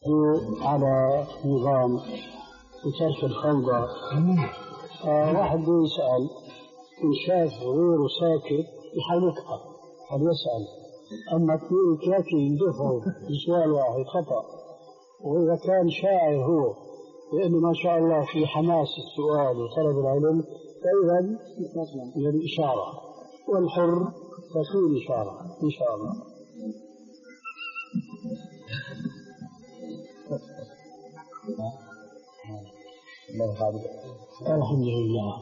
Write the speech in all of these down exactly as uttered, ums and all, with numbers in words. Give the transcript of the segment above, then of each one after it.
على نظام وترك الفوضى. آه واحد يسأل إن شاف غيره ساكت يحاول يقطع قد يسأل، أما ثلاثة يندفعوا بسؤال واحد خطأ. وإذا كان شاعر هو لأنه ما شاء الله في حماس السؤال وطلب العلم فإذا الإشارة والحر تكون إشارة إن شاء الله. الحمد لله.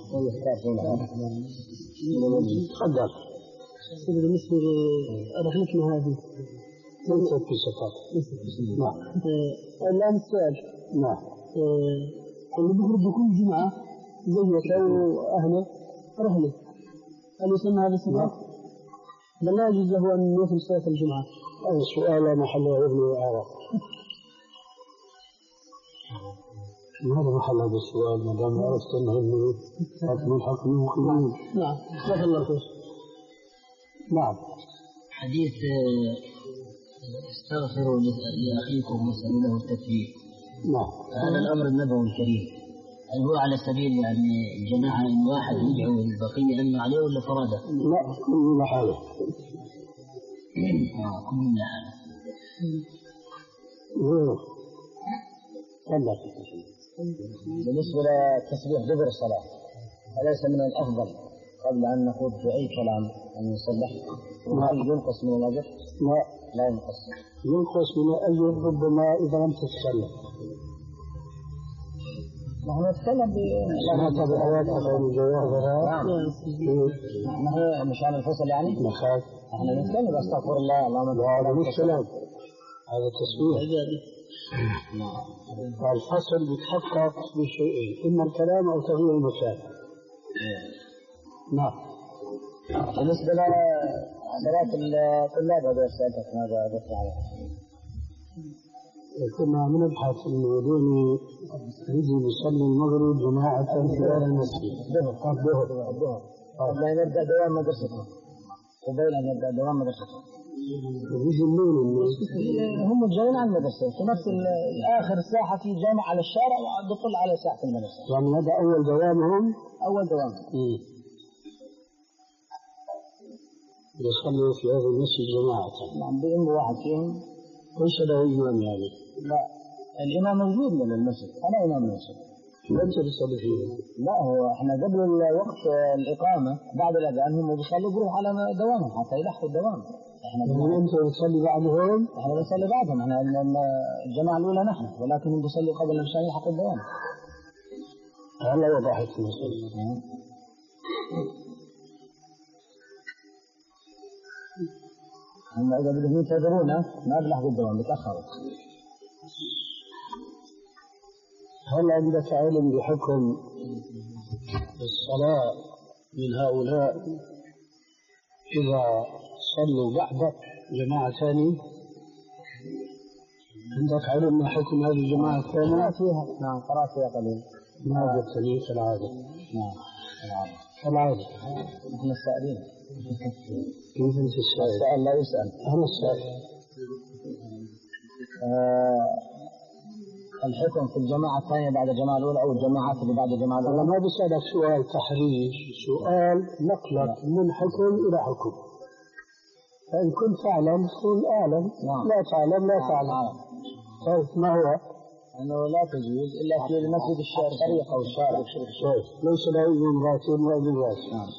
تفضل. بالنسبة لرحلتنا هذه ليست في صفات. نعم. الآن السؤال. نعم. اللي بيخرج بكل جمعة زي أو أهله رحلة، هل يسمى هذا صفات؟ بل لا يجوز له أن يخرج صلاة الجمعة. هذا السؤال محله ابن أعرف. ماذا محل هذا السؤال ما دام عرفت أنه حكم الحق من مخلوقين؟ نعم. جزاك الله خير. نعم. حديث استغفروا لأخيكم واسألوا له التكفير. نعم. هذا الأمر النبوي الكريم، هل هو على سبيل يعني الجماعة إن واحد يدعو البقية أنه عليه ولا فرادة؟ لا، كل لحاله. آه كل لحاله. تفضل. بالنسبة لتسبيح دبر الصلاة، أليس من الأفضل قبل أن نخوض في أي كلام أن نصلح؟ وهل ينقص من الأجر؟ لا، لا ينقص. ينقص من الأجر ربما إذا لم تتكلم. نحن نتكلم ب نحن بآيات أخرى مجوهرة. نحن مشان الفصل يعني؟ نخاف. نحن نتكلم أستغفر الله اللهم. هذا مش كلام، هذا تسبيح. فالفصل بيتحقق بشيئين، إما الكلام أو تغيير المكان. نعم. بالنسبة لصلاة الطلاب هذا سألتك ماذا أردت عليه؟ كنا بنبحث إنه دوني يجي يصلي المغرب جماعة في غير المسجد. ظهر ظهر ظهر قبل أن يبدأ دوام مدرسته، قبل أن يبدأ دوام مدرسته. ويجي الليل هم جايين على المدرسة في نفس آخر ساحة في جامع على الشارع ودخل على ساحة المدرسة. يعني هذا أول دوامهم؟ أول دوام. يصلوا في هذا المسجد جماعة. نعم بإمام واحد فيهم. ليس له إمام يعني؟ لا، الإمام موجود من المسجد، أنا إمام المسجد. أنت تصلي فيه؟ لا، هو إحنا قبل وقت الإقامة بعد الأذان هم بيصلوا بروح على دوامهم حتى يلحقوا الدوام. إحنا يعني أنت بتصلي بعدهم؟ إحنا بنصلي بعدهم، إحنا الجماعة الأولى نحن، ولكن بنصلي قبل مشان يلحق الدوام. هلا وضحت المسألة. هم إذا بدهم ينتظرونا ما بيلحقوا الدوام بيتأخروا. هل عندك علم بحكم الصلاة من هؤلاء إذا صلوا بعد جماعة ثانية؟ عندك علم ما حكم هذه الجماعة الثانية؟ قرأت فيها. نعم قرأت فيها قليل. ما جبتني كالعادة. نعم كالعادة. نحن السائلين. كيف أنت السائل؟ السائل لا يسأل. أنا السائل. آه الحكم في الجماعة الثانية بعد الجماعة الأولى أو الجماعات اللي بعد الجماعة الأولى؟ أنا ما بسألك سؤال تحريج، سؤال نقلك من حكم إلى حكم. فإن كنت تعلم قل أعلم. نعم. لا تعلم لا تعلم. طيب ما هو؟ أنه لا تجوز إلا في المسجد الطريق أو الشارع. ليس له إمام راتب وإمام راتب. نعم.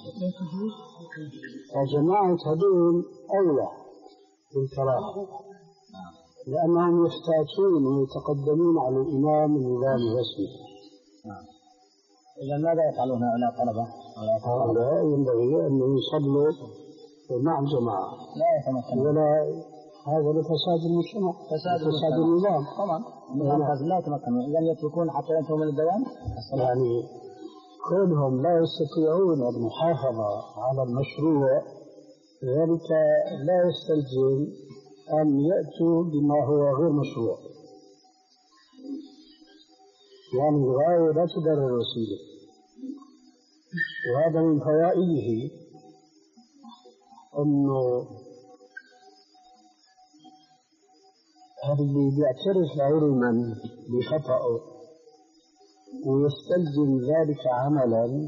فجماعة هذول أولى بالكراهة، لأنهم يحتاجون ويتقدمون على الإمام النظام الرسمي. نعم. إذا ماذا يفعلون هؤلاء الطلبة؟ هؤلاء ينبغي أن يصلوا مع الجماعة. لا يتمكنون. ولا هذا لفساد المجتمع. فساد, فساد النظام. طبعا. لا يتمكنون. إذا يتركون حتى ينتهوا من الدوام. يعني كونهم لا يستطيعون المحافظة على المشروع ذلك لا يستلزم أن يأتوا بما هو غير مشروع. يعني الغاية لا تبرر الوسيلة، وهذا من فوائده أنه هذا اللي بيعترف علما بخطأه ويستلزم ذلك عملا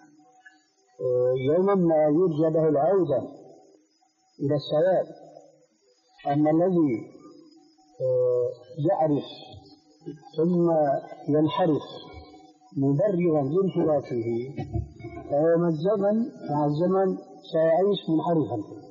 يوما ما يرجى له العودة إلى الصواب. أما الذي يعرف ثم ينحرف مبررا لانحرافه فهو مع الزمن مع الزمن سيعيش منحرفا.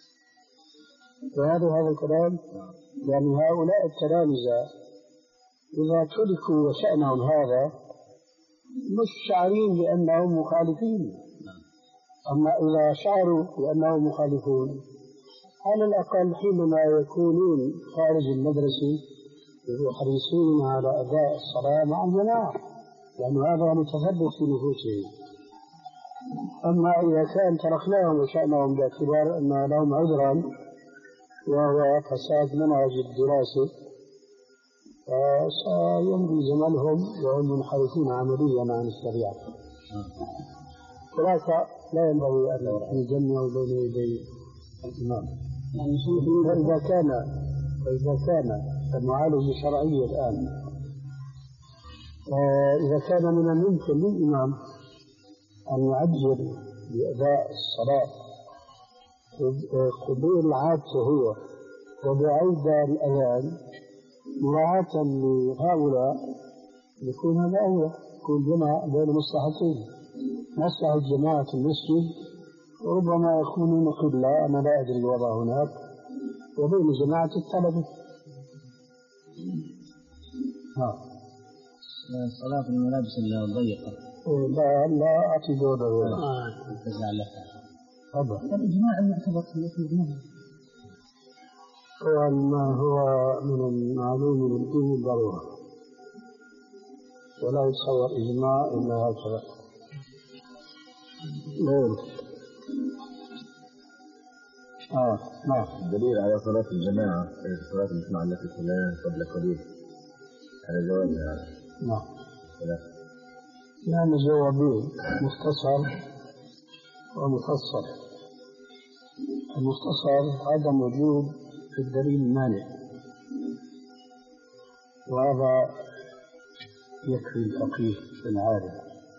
وهذا هذا الكلام يعني هؤلاء التلامذة إذا تركوا وشأنهم هذا مش شعرين بأنهم مخالفين، أما إذا شعروا بأنهم مخالفون على الأقل حينما يكونون خارج المدرسة يحرصون على أداء الصلاة مع الجماعة، لأن هذا متثبت في نفوسهم. أما إذا كان تركناهم وشأنهم باعتبار أن لهم عذرا وهو فساد منهج الدراسة فسيمضي زمنهم وهم منحرفون عمليا عن الشريعة. ولذلك لا ينبغي أن يجمع بين يدي الإمام. وإذا كان وإذا كان المعالجة الشرعية الآن إذا كان من الممكن للإمام أن يعجل بأداء الصلاة قبول عادته هو وبعيد الأذان مراعاة لهؤلاء يكون هذا أولى، يكون جمع بين مصلحتين، مصلحة جماعة المسجد وربما يكونون قلة أنا لا أدري الوضع هناك، وبين جماعة الطلبة. ها الصلاة في الملابس الضيقة لا لا أعطي دور ولا تزعل هذا الإجماع المعتبر في الإجماع هو ما هو من المعلوم من الدين الضرورة، ولا يتصور إجماع إلا هكذا. نعم. آه نعم. الدليل على صلاة الجماعة صلاة الجماعة التي صليناها قبل قليل على جوابها. نعم. يعني جوابين مختصر ومفصل. المختصر عدم وجود في الدليل المانع، وهذا يكفي الفقيه في العالم،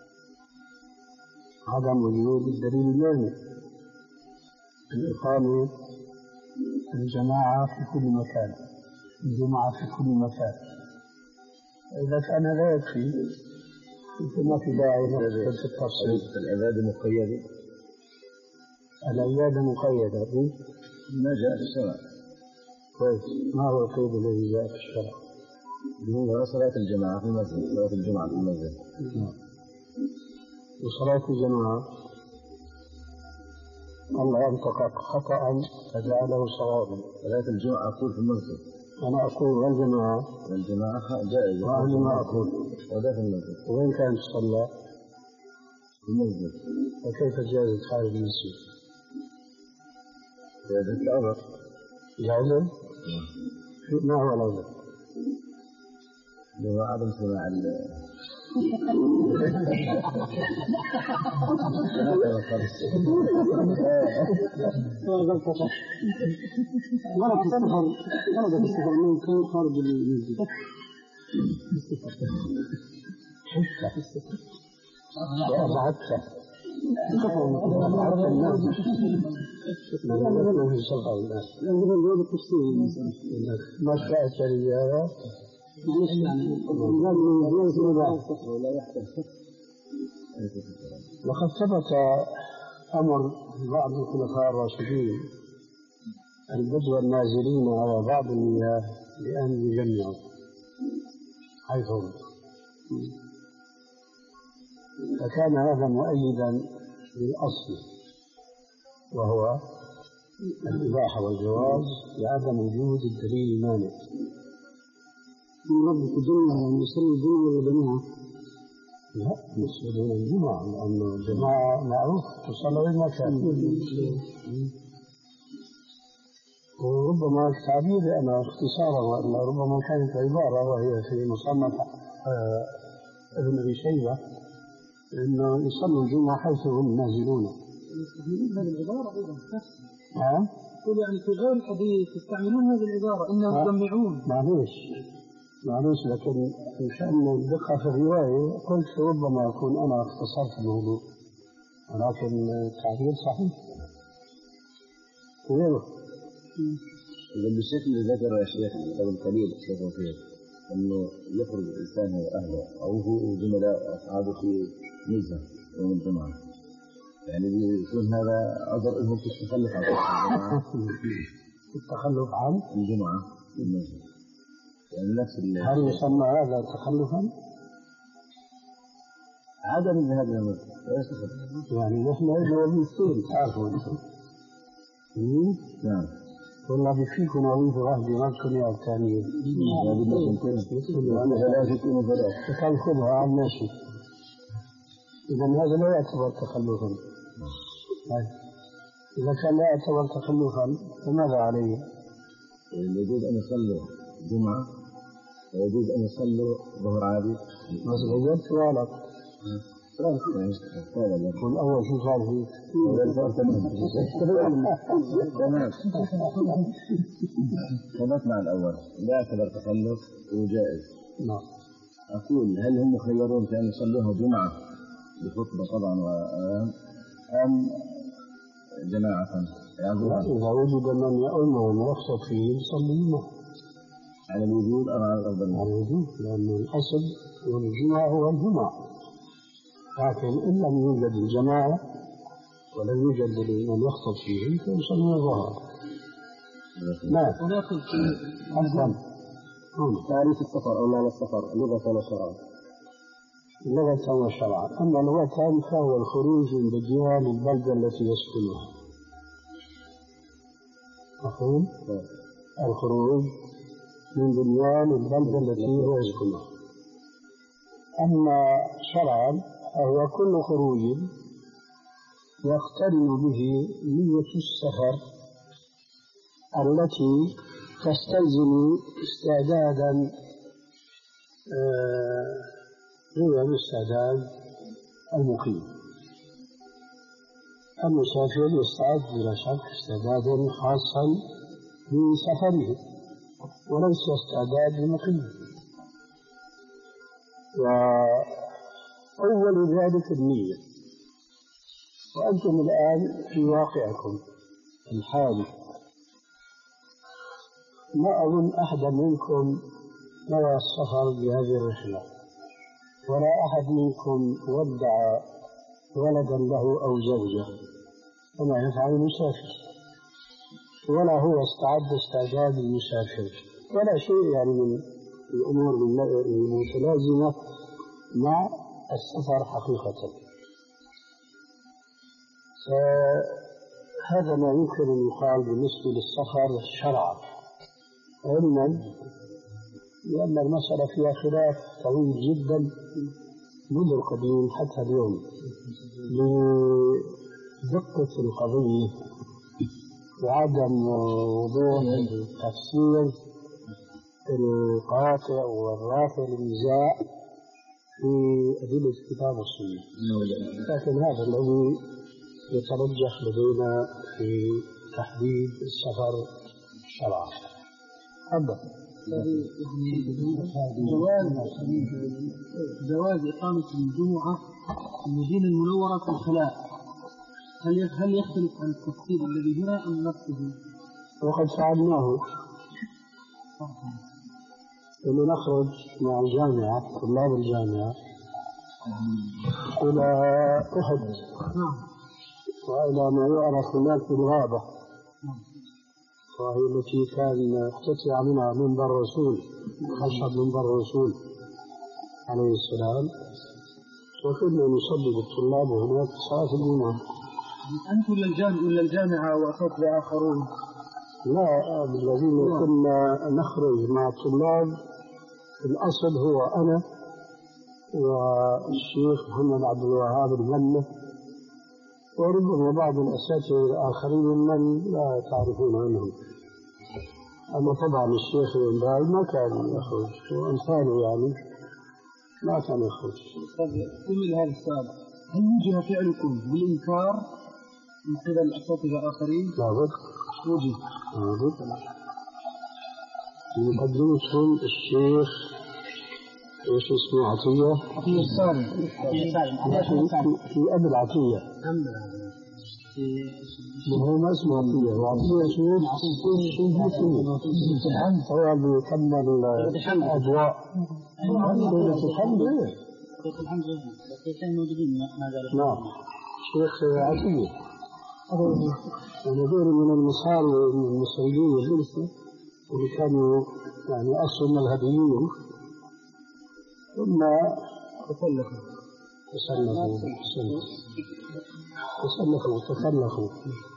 عدم وجود الدليل المانع الإقامة الجماعة في كل مكان، الجماعة في كل مكان. إذا كان لا يكفي ثم في داعي نفسد في التفصيل. العبادة مقيدة، العبادة مقيدة ما جاء في الشرع. كويس. ما هو القيد الذي جاء في الشرع؟ هو صلاة الجماعة في المسجد، صلاة الجمعة في المسجد. وصلاة الجماعة الله أنطق خطأ فجعله صوابا. صلاة الجمعة أقول في المسجد. أنا أقول والجماعة والجماعة جائزة. وأنا ما أقول وده في المسجد. وين كانت تصلى؟ في المسجد. وكيف جازت خارج المسجد؟ جازت العذر. جازت؟ ما هو العذر؟ هو عدم سماع ال ورد السفر ورد السفر ممكن خارج المسجد. وأبعدت أبعدت الناس ما في شفع الناس ما شاءت الرجالة وقد ثبت أمر بعض الخلفاء الراشدين البدو النازلين على بعض المياه بأن يجمعوا حيث هم، فكان هذا مؤيدا للأصل وهو الإباحة والجواز لعدم وجود الدليل المانع. من ربك الجمعة يصلي الجمعة ولا جماعة؟ لا يصلي الجمعة لأن الجماعة معروف تصلي بالمكان. وربما التعبير أنا اختصارا وأن ربما كانت عبارة وهي في مصنف آه ابن أبي شيبة إنه يصلوا الجمعة حيث هم نازلون. هذه العبارة أيضا نعم. يقول يعني في غير الحديث يستعملون هذه العبارة إنهم يجمعون. معليش معليش لكن مشان الدقة في الرواية قلت ربما أكون أنا اختصرت الموضوع، ولكن التعبير صحيح غيره. إذا بالشكل اللي ذكر يا شيخ قبل قليل الشيخ وفيه إنه يخرج الإنسان وأهله أو هو وزملاء أصحابه في نزهة يوم الجمعة، يعني بيكون هذا عذر إنهم في التخلف عن الجمعة. التخلف عن الجمعة النزهة يعني نفس هل يسمى هذا تخلفا؟ عدم الذهاب إلى المسجد يعني نحن وظيفتين تعرفوا أنتم. نعم. والله بفيكم وظيفة واحدة ما تكون يا الثانية. تخلفها عن ماشي. إذا هذا لا يعتبر تخلفا. إذا كان لا يعتبر تخلفا فماذا عليه؟ يجوز أن يصلوا جمعة ويجوز أن يصلوا ظهر عادي. بس غيرت سؤالك. والأول شو صار فيه؟ تمام. ثبت مع الأول لا يعتبر تخلف وجائز. نعم. أقول هل هم مخيرون في أن يصلوها جمعة بخطبة طبعا أم جماعة؟ إذا وجد من يؤمن ويقصد فيه يصلي معه. على الوجود أم على الأفضل؟ على الوجود، لأن الأصل والجمعة هو الجمعة. لكن إن لم يوجد الجماعة ولم يوجد من يخطب فيه فيصلي الظهر. نعم. ولكن أفضل تعريف السفر أو معنى السفر لغة وشرعا. لغة وشرعا. أما لغة فهو الخروج من ديار البلدة التي يسكنها. مفهوم؟ الخروج من بنيان البلدة التي يسكنها. أما شرعا فهو كل خروج يقترن به نية السفر التي تستلزم استعدادا غير الاستعداد المقيم. المسافر يستعد بلا شك استعدادا خاصا بسفره وليس استعداد المقيم. وأول ذلك النية. وأنتم الآن في واقعكم الحالي ما أظن أحدا منكم نوى السفر بهذه الرحلة، ولا أحد منكم ودع ولدا له أو زوجة كما يفعل المسافر، ولا هو استعد استعداد المسافر ولا شيء يعني من الأمور المتلازمة مع السفر حقيقة. فهذا ما يمكن أن يقال بالنسبة للسفر شرعا، علما لأن المسألة فيها خلاف طويل جدا منذ القديم حتى اليوم لدقة القضية وعدم وضوح التفسير القاطع والرافع للنزاع في أدلة الكتاب والسنة. لكن هذا الذي يترجح لدينا في تحديد السفر شرعا. تفضل. جواز جواز إقامة الجمعة في المدينة المنورة في الخلاء هل هل يختلف عن التفسير الذي هنا أم نفسه؟ وقد فعلناه. لما نخرج مع الجامعة طلاب الجامعة إلى أحد وإلى ما يعرف هناك بالغابة، وهي التي كان اقتطع منها منبر الرسول خشب منبر الرسول عليه السلام، وكنا نصلي بالطلاب هناك صلاة الجمعة. أنت ولا الجامعة ولا الجامعة وأخوة آخرون؟ لا، الذين كنا نخرج مع الطلاب في الأصل هو أنا والشيخ محمد عبد الوهاب الغنة وربما بعض الأساتذة الآخرين من لا تعرفون عنهم. أما طبعا الشيخ الإنباي ما كان يخرج وأمثاله يعني ما كان يخرج. كمل هذا السؤال، هل وجه فعلكم بالإنكار من قبل الأساتذة الآخرين؟ لا بد. وجد مقدمتهم الشيخ ايش اسمه عطية؟ عطية السالم. في أبي العطية. وهو ما اسمه عطية، وعطية شيخ شيخ الحمد هو اللي كمل الأضواء. سورة الحمد إيه؟ شيخ الحمد لله، الشيخين موجودين ما قالوا. نعم، شيخ عطية. ونذير من المصاري المصريين اللي كانوا يعني أصل مذهبيين ثم تسلخوا تسلخوا تسلخوا تسلخوا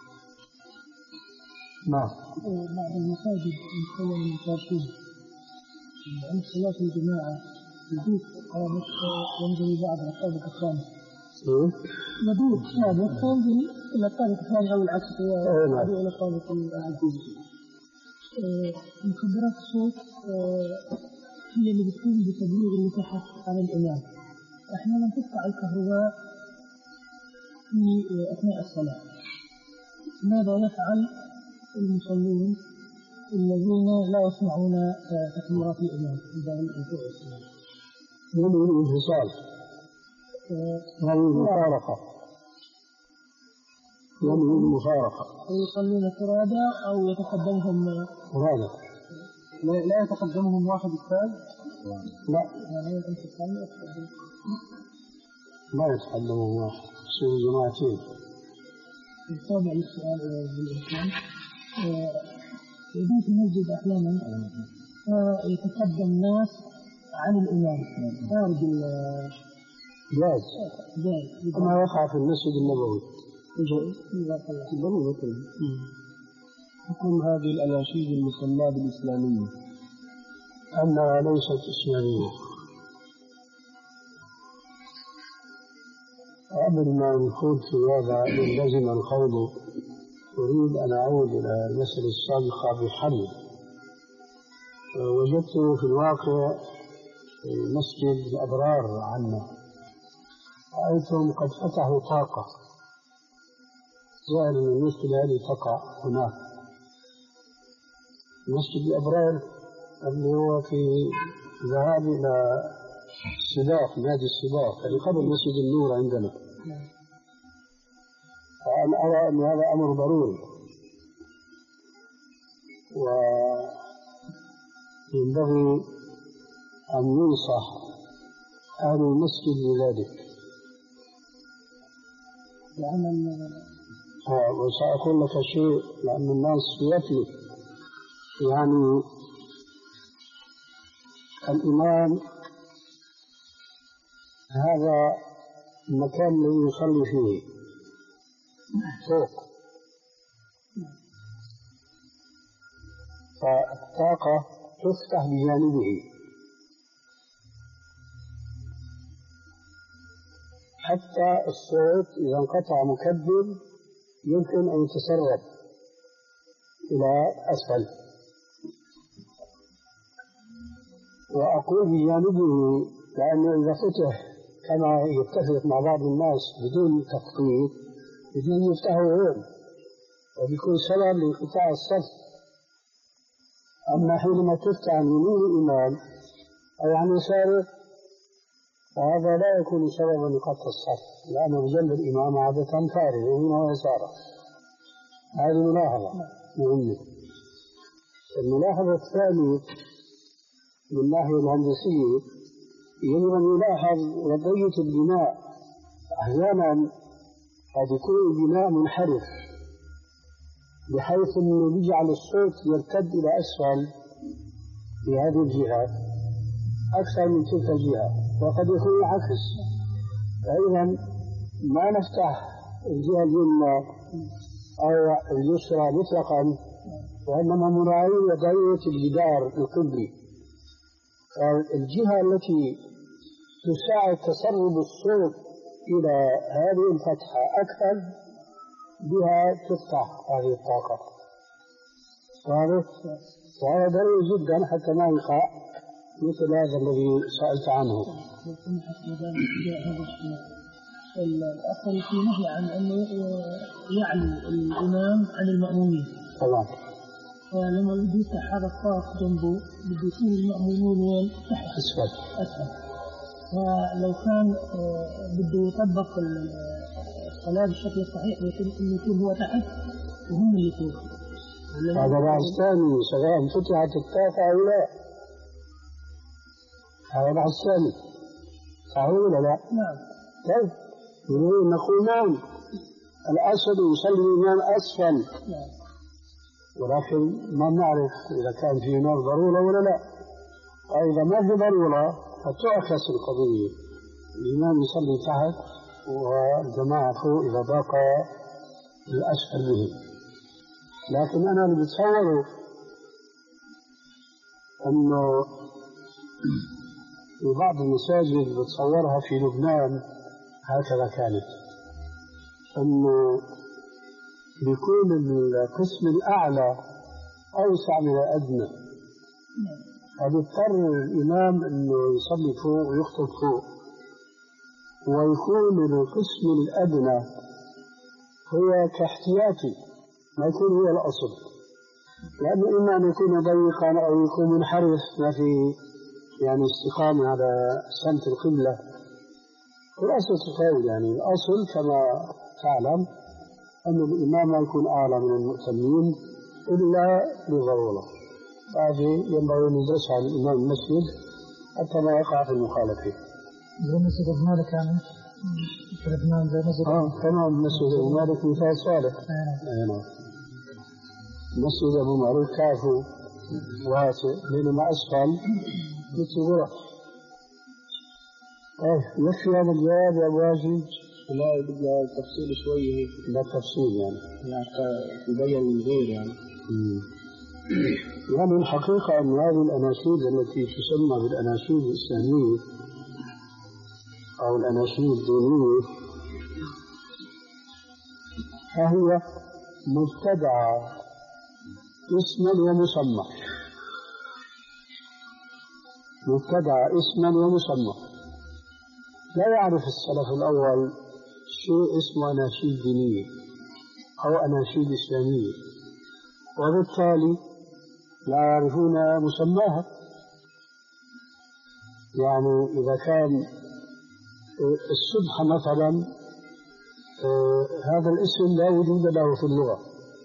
نعم. بعض المساجد يتكلم من الفارسين عن صلاة الجماعة يجوز قامت ينزل بعض الطابق الثاني. يجوز سابق ينزل إلى الطابق الثاني أو العكس يعود إلى الطابق العكس. مخدرات الصوت هي اللي بتكون بتبليغ اللي تحت عن الإمام. أحيانا تقطع الكهرباء في أثناء الصلاة. ماذا يفعل المصلون الذين لا يسمعون تكبيرات الإمام إذا الركوع والسجود؟ يعملون انفصال، يعملون مفارقة، يعملون مفارقة. يصلون فرادى أو يتقدمهم فرادى؟ لا, لا يتقدمهم واحد الثالث؟ لا، يعني الانفصال لا يتقدم. ما يتقدمهم واحد، يصيروا جماعتين. الطابع للسؤال بالإمكان يجوز في المسجد أحيانا يتقدم الناس عن الإمام خارج جائز جائز كما يقع في المسجد النبوي. جائز. حكم هذه الأناشيد المسماة بالإسلامية أنها ليست إسلامية. قبل ما نخوض في هذا يلزم الخوض أريد أن أعود إلى المسألة السابقة بحل. وجدت في الواقع مسجد الأبرار عنا، رأيتهم قد فتحوا طاقة ظاهر أن المشكلة هذه تقع هناك. مسجد الأبرار اللي هو في ذهاب إلى السباق، نادي السباق اللي قبل مسجد النور عندنا. فأنا أرى أن هذا أمر ضروري وينبغي أن ينصح أهل المسجد بذلك. وسأقول لك شيء لأن الناس يتلف، يعني الإمام هذا المكان الذي يصلي فيه فوق، فالطاقة تفتح بجانبه حتى الصوت إذا انقطع مكبر يمكن أن يتسرب إلى أسفل. وأقول بجانبه لأنه إذا فتح كما يتفق مع بعض الناس بدون تخطيط بدون يفتحوا هون وبيكون سبب لانقطاع الصف. أما حينما تفتح عن يمين الإمام أو عن يساره فهذا لا يكون سببا لقطع الصف، لأنه بجنب الإمام عادة فارغ يمينه ويساره. هذه ملاحظة مهمة. الملاحظة الثانية من الناحية الهندسية يجب أن يلاحظ وضعية البناء. أحيانا قد يكون البناء منحرف بحيث أنه يجعل الصوت يرتد إلى أسفل في هذه الجهة أكثر من تلك الجهة، وقد يكون العكس. فإذا ما نفتح الجهة اليمنى أو اليسرى مطلقا، وإنما نراعي وضعية الجدار القبلي. فالجهة التي تساعد تسرب الصوت إلى هذه الفتحة أكثر بها تفتح هذه الطاقة. وهذا ضروري جدا حتى ما يقع مثل هذا الذي سألت عنه. الأصل في نهي عن أن يعلو الإمام عن المأمومين. طبعا. فلما بده يفتح هذا الطاق جنبه بده يكون المأمومون وين؟ تحت أسفل. أسفل. فلو كان بده يطبق الصلاة بالشكل الصحيح يكون يكون هو تحت وهم اللي فوق. هذا بحث ثاني سواء فتحت الطاقة أو لا. هذا بحث ثاني. صحيح ولا لا؟ نعم. طيب نقول نعم الأسد يصلي الإمام أسفل. نعم. ولكن ما نعرف إذا كان في نار ضرورة ولا لا. إذا ما في ضرورة فتعكس القضية، الإمام يصلي تحت والجماعة فوق إذا ضاق الأسفل به. لكن أنا اللي بتصوره أنه في بعض المساجد بتصورها في لبنان هكذا كانت، أنه بيكون القسم الأعلى أوسع من الأدنى، فبيضطر الإمام أنه يصلي فوق ويخطب فوق، ويكون القسم الأدنى هو كاحتياطي ما يكون هو الأصل، لأنه إما أن يكون ضيقا أو يكون منحرف ما في يعني استقامة على سمت القبلة. خلاصة القول يعني الأصل كما تعلم أن الإمام ما يكون أعلى من المؤتمين إلا لضرورة. هذه ينبغي أن يدرسها عن الإمام المسجد حتى ما يقع في المخالفة. زي مسجد أبو مالك يعني في لبنان زي مسجد آه تمام مسجد أبو مالك مثال صالح. آه. مسجد أبو مالك كافو واسع بينما أسفل مثل غرف. إيه يكفي هذا الجواب يا أبو واجد؟ لا بدنا تفصيل شوي هيك. لا تفصيل يعني. يعني يبين من غير يعني. يعني الحقيقة أن هذه الأناشيد التي تسمى بالأناشيد الإسلامية أو الأناشيد الدينية فهي مبتدعة اسما ومسمى. مبتدعة اسما ومسمى. لا يعرف السلف الأول شيء اسمه أناشيد دينية أو أناشيد إسلامية، وبالتالي لا يعرفون مسماها. يعني إذا كان السبحة مثلا هذا الاسم لا وجود له في اللغة،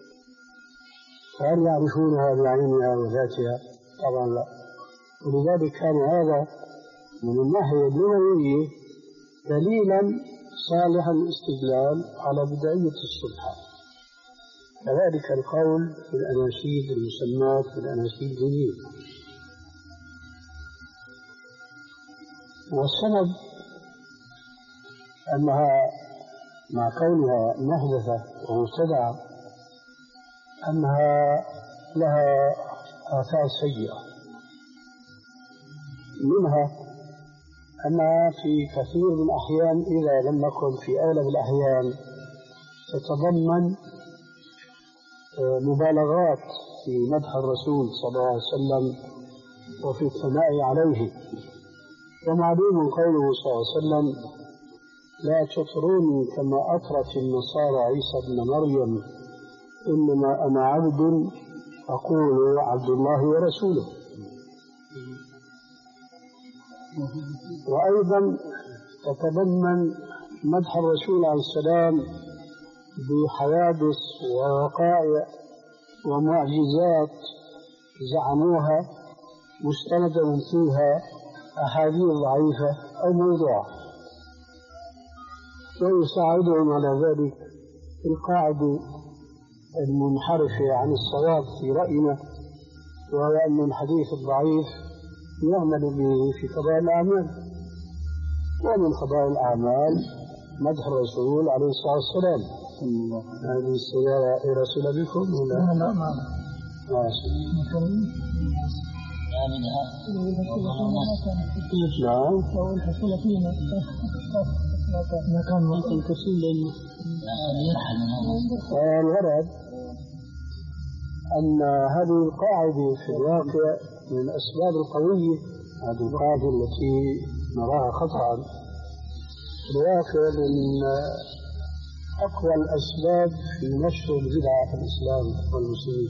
فهل يعرفونها بعينها وذاتها؟ طبعا لا. ولذلك كان هذا من الناحية اللغوية دليلا صالحا الاستدلال على بدعية السبحة. كذلك القول في الأناشيد المسمات في الأناشيد الدينية. والسبب أنها مع كونها محدثة ومبتدعة أنها لها آثار سيئة، منها أنها في كثير من الأحيان إذا لم نكن في أغلب الأحيان تتضمن مبالغات في مدح الرسول صلى الله عليه وسلم وفي الثناء عليه. ومعلوم قوله صلى الله عليه وسلم لا تطروني كما أطرت النصارى عيسى بن مريم إنما أنا عبد أقول عبد الله ورسوله. وأيضا تتضمن مدح الرسول عليه السلام بحوادث ووقائع ومعجزات زعموها مستند فيها أحاديث ضعيفة أو موضوعة، ويساعدهم على ذلك القاعدة المنحرفة عن الصواب في رأينا، وهو أن الحديث الضعيف يعمل به في قضاء الأعمال، ومن قضاء الأعمال مدح الرسول عليه الصلاة والسلام. هذه السيارة إلى رسول بكم ولا؟ لا لا ما ماشي. نعم. لو الحصول فينا ما كان ممكن كسول لأنه الغرض أن هذه القاعدة في الواقع من الأسباب القوية، هذه القاعدة التي نراها خطأ في الواقع من أقوى الأسباب في نشر البدعة في الإسلام والمسلمين،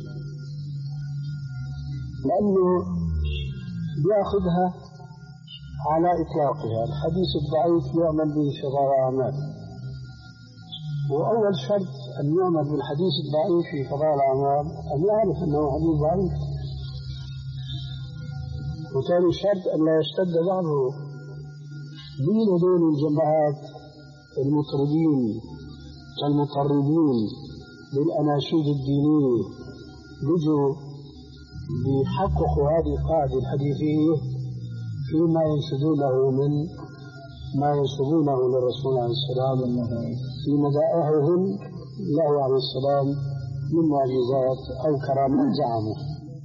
لأنه بيأخذها على إطلاقها. الحديث الضعيف يعمل به شرار أعمال، وأول شرط أن يعمل بالحديث الضعيف في فضائل الأعمال أن يعرف أنه حديث ضعيف، وثاني شرط أن لا يشتد بعضه. مين هذول الجماعات المطربين المطربين بالأناشيد الدينية بيجوا بيحققوا هذه القاعدة الحديثية فيما ينشدونه من ما ينسبونه للرسول عليه السلام في مدائحهم له عليه السلام من معجزات أو كرامات زعموا.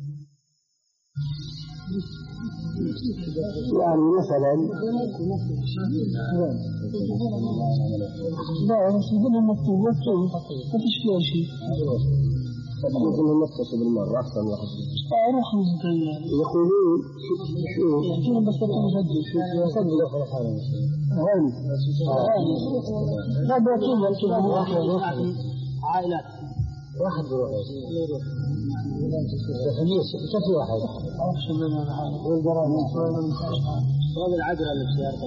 يعني مثلا لا بس يقول المكتوب مكتوب ما فيش فيها شيء. يقول النص بالمرة أحسن واحد. أروح مزكية. يقولون شو شو يحكون بس المسجل شو مسجل خلاص هذا هاني لا بيكون بيكون عائلات واحد يروح يروح خميس شوفي واحد أقسم بالله هذا والقرآن هذا العدل اللي بسيارة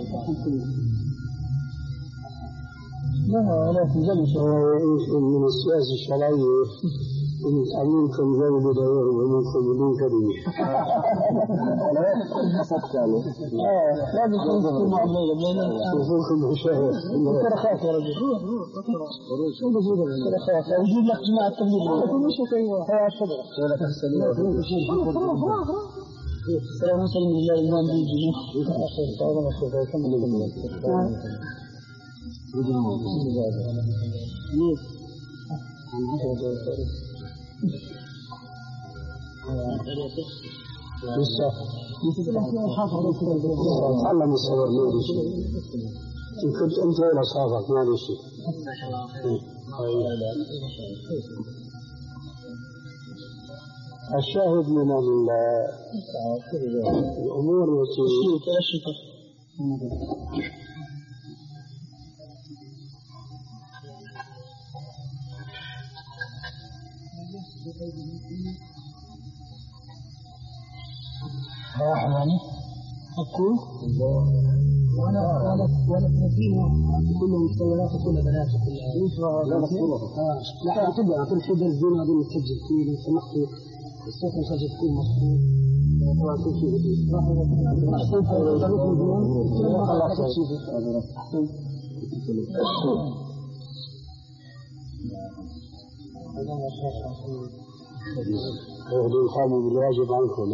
لا لا تجلس من السياسة الشرعية منكم زي بداية ومنكم بدون كريم. لا بيكون مع الليلة بليلة وفوقكم مشاهد ترى خاف يا رجل شو بجيب ترى خاف يجيب لك جماعة تبليغ مش كيوه هو الشجرة ولا تحسن السلام عليكم الله الإمام بيجي طبعا الشيخ كم اللي لسه تعلم الصبر ما لي شيء إن كنت أنت ولا صابك ما لي شيء. الشاهد من الأمور التي يعني أقول وأنا وأنا وأنا ثلاثين كلهم مستويات وكل بنات وكل لا لا كلها كل شيء درجين هذول مسجل فيه سمحت الصوت مسجل فيه مصروف وكل شيء يهدون قاموا بالواجب عنكم.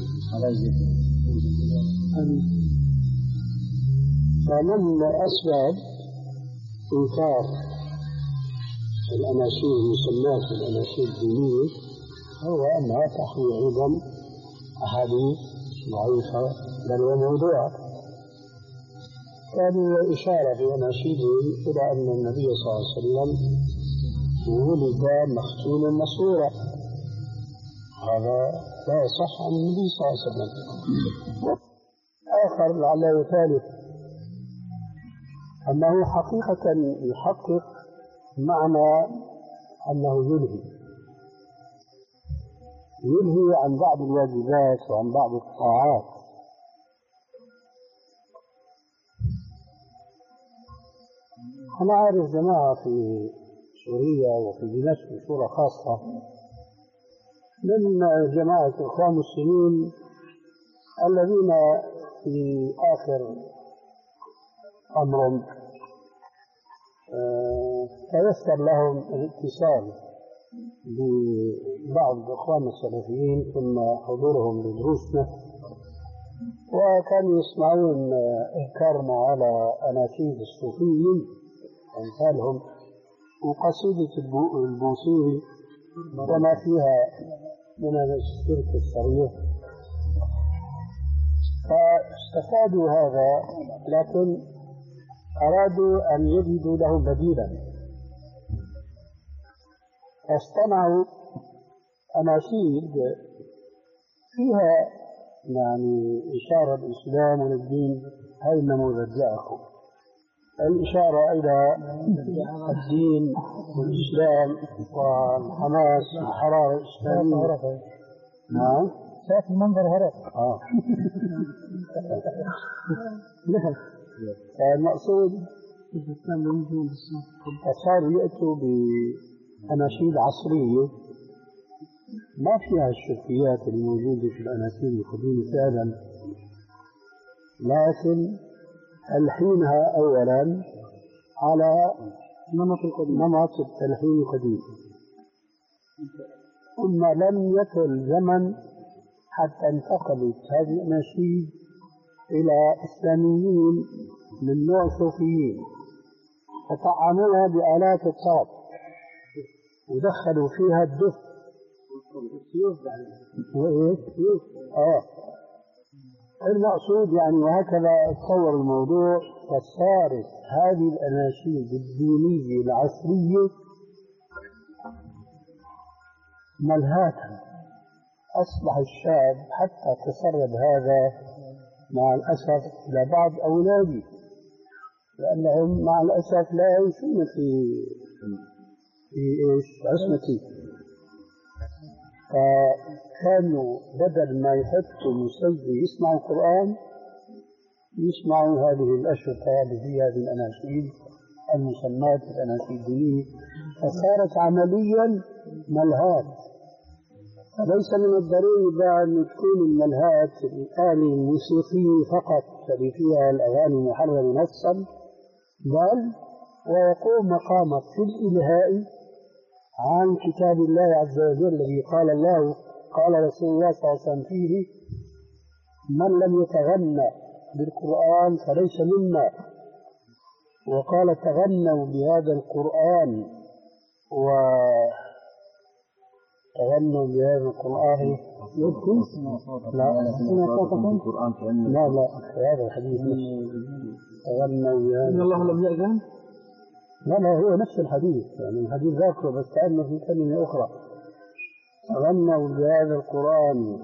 فمن أسباب إنكار الأناشيد المسمات بالأناشيد الدينية هو أنها تحوي أيضا أحاديث ضعيفة بل وموضوعة. هذه إشارة في أناشيده إلى أن النبي صلى الله عليه وسلم ولد مختونا مسرورا، هذا لا يصح عن النبي صلى الله عليه وسلم. آخر لعله ثالث أنه حقيقة يحقق معنى أنه يلهي يلهي عن بعض الواجبات وعن بعض الطاعات. أنا أعرف جماعة في سوريا وفي دمشق بصورة خاصة من جماعة الإخوان المسلمين الذين في آخر أمرهم تيسر لهم الاتصال ببعض الإخوان السلفيين ثم حضورهم لدروسنا، وكانوا يسمعون إنكارنا على أناشيد الصوفيين أمثالهم وقصيدة البوصيري وما فيها من الشرك الصريح، فاستفادوا هذا لكن أرادوا أن يجدوا له بديلا، فاصطنعوا أناشيد فيها يعني إشارة الإسلام والدين. هاي النموذج جاءكم الإشارة إلى الدين والإسلام والحماس والحرارة الإسلامية. نعم. شايف المنظر هرب. آه. نعم. المقصود صاروا يأتوا بأناشيد عصرية ما فيها الشركيات الموجودة في الأناشيد القديمة فعلا، لكن تلحينها أولا على نمط التلحين القديم، ثم لم يطل زمن حتى انتقلت هذه الأناشيد إلى إسلاميين من نوع صوفيين، فطعموها بآلات الطرب ودخلوا فيها الدف وإيه؟ آه. المقصود يعني وهكذا تصور الموضوع، فصارت هذه الأناشيد الدينية العصرية ملهاة. أصبح الشاب حتى تسرب هذا مع الأسف إلى بعض أولادي، لأنهم مع الأسف لا يعيشون في في إيش عصمتي، فكانوا بدل ما يحطوا مسجل يسمعوا القرآن يسمعوا هذه الأشرطة اللي فيها هذه الأناشيد المسمات الأناشيد الدينية، فصارت عمليا ملهات. فليس من الضروري بقى أن تكون الملهات الآلة الموسيقية فقط اللي فيها الأغاني المحرمة نصا، بل ويقوم مقامك في الإلهاء عن كتاب الله عز وجل الذي قال الله قال رسول الله صلى الله عليه وسلم فيه: من لم يتغنى بالقرآن فليس منا. وقال: تغنوا بهذا القرآن و تغنوا بهذا القرآن يبكي؟ لا لا لا هذا الحديث تغنوا بهذا إن الله لم يأذن. لا لا هو نفس الحديث، يعني الحديث ذاكره بس كأنه في كلمة أخرى. تغنوا بهذا القرآن،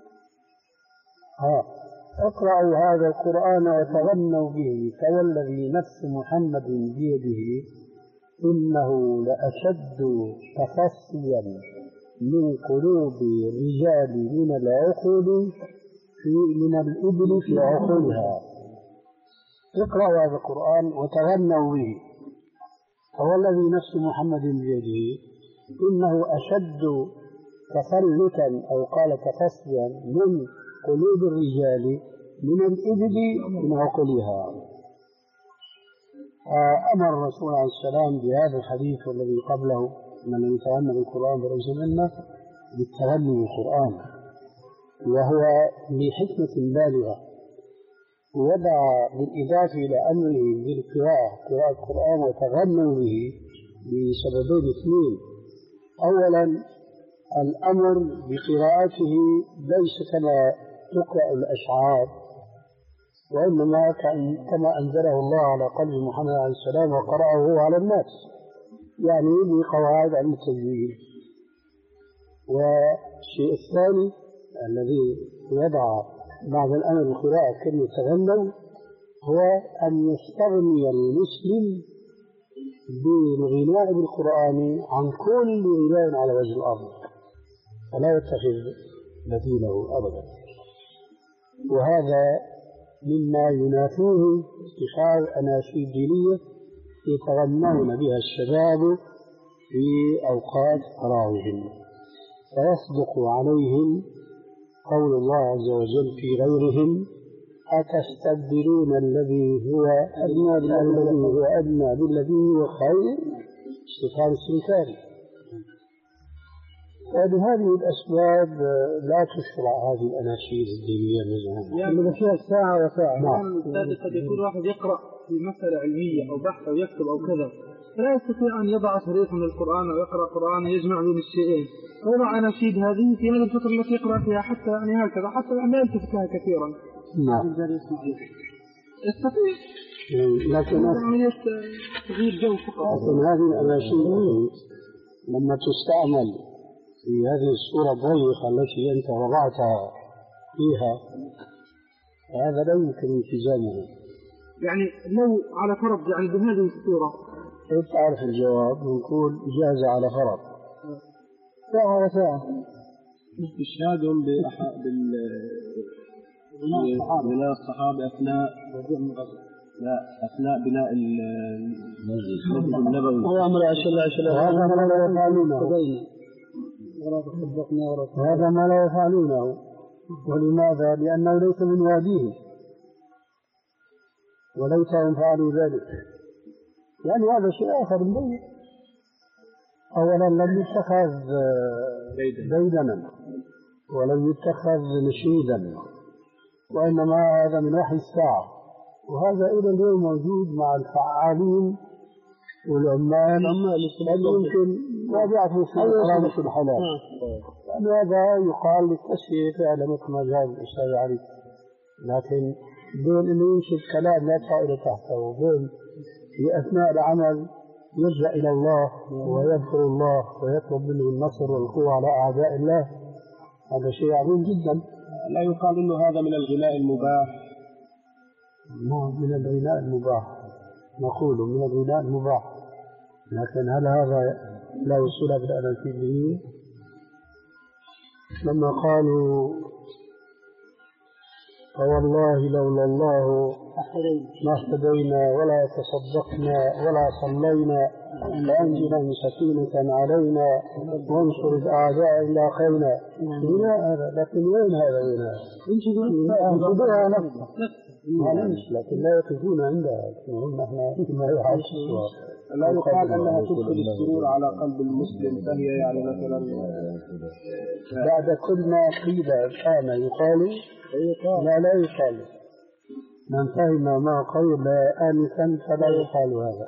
ها اقرأوا هذا القرآن وتغنوا به، فوالذي نفس محمد بيده إنه لأشد تفصيا من قلوب الرجال من العقول في من الإبل في عقولها. اقرأوا هذا القرآن وتغنوا به، فوالذي نفس محمد بيده إنه أشد تفلتا أو قال تفصيا من قلوب الرجال من الإبل من عقولها. أمر الرسول عليه السلام بهذا الحديث والذي قبله: من لم يتغنى بالقرآن فليس منا، بالتغني بالقرآن، وهو لحكمة بالغة وضع بالإضافة إلى أمره بالقراءة قراءة القرآن وتغنوا به بسببين اثنين. أولا الأمر بقراءته ليس كما تقرأ الأشعار، وإنما كما أنزله الله على قلب محمد عليه السلام وقرأه على الناس، يعني بقواعد علم التجويد. والشيء الثاني الذي يضع بعد الأمر بقراءة كلمة تغنوا هو أن يستغني المسلم بالغناء بالقرآن عن كل غناء على وجه الأرض، فلا يتخذ بديله أبدا. وهذا مما ينافيه اتخاذ أناشيد دينية يتغنون بها الشباب في أوقات فراغهم، فيصدق عليهم قول الله عز وجل في غيرهم: أتستبدلون الذي هو أدنى بالذي هو أدنى بالذي هو خير، استفهام استنكاري. وبهذه الأسباب لا تشرع هذه الأناشيد الدينية المزعومة. يعني فيها ساعة وساعة. نعم. قد يكون واحد يقرأ في مسألة علمية أو بحث أو يكتب أو كذا، فلا يستطيع أن يضع شريط من القرآن أو يقرأ قرآن يجمع بين الشيئين، ويضع أناشيد هذه في هذه الفترة التي يقرأ فيها حتى يعني هكذا حتى ما يلتفت لها كثيرا. نعم. يستطيع. لكن عملية تغيير جو فقط. لكن هذه الأناشيد لما تستعمل في هذه الصورة الضيقة التي أنت وضعتها فيها، هذا لا يمكن التزامه، يعني لو على فرض يعني بهذه الصورة كيف تعرف الجواب؟ نقول جاز على فرض ساعة وساعة استشهادهم بال بناء الصحابة أثناء لا أثناء بناء المسجد النبوي هو أمر عشر عشر هذا ما لا يفعلونه هذا ما لا يفعلونه. ولماذا؟ لأنه ليس من واديه وليسهم فعلوا ذلك، يعني هذا شيء آخر مبين. أولا لم يتخذ ديدنا ولم يتخذ نشيدا، وإنما هذا من وحي الساعة، وهذا إلى اليوم موجود مع الفعالين والعمال بل يمكن ما بيعرفوا في قرابة الحلال، لأن هذا يقال للتسوية فعلا مثل ما جاء الأستاذ علي. لكن بين أنه ينشد كلام لا فائدة تحته وبين في أثناء العمل يرجع إلى الله ويذكر الله ويطلب منه النصر والقوة على أعداء الله، هذا شيء عظيم جدا. لا يقال إنه هذا من الغناء المباح؟ نعم من الغناء المباح، نقول من الغناء المباح، لكن هل هذا لا وصول بالأنانسية به؟ لما قالوا فوالله لولا الله ما اهتدينا ولا تصدقنا ولا صلينا فأنزل سكينة علينا وانصر الأعداء إلا خينا. غناء هذا، لكن وين هذا غناء؟ ينشدوها نفسه لكن لا يقفون عندها، هم احنا فيما يحاول. لا يقال أنها تدخل السرور على قلب المسلم، فهي يعني مثلا بعد كل ما قيل كان يقال لا لا يقال. من فهم ما قيل آنفا فلا يقال هذا.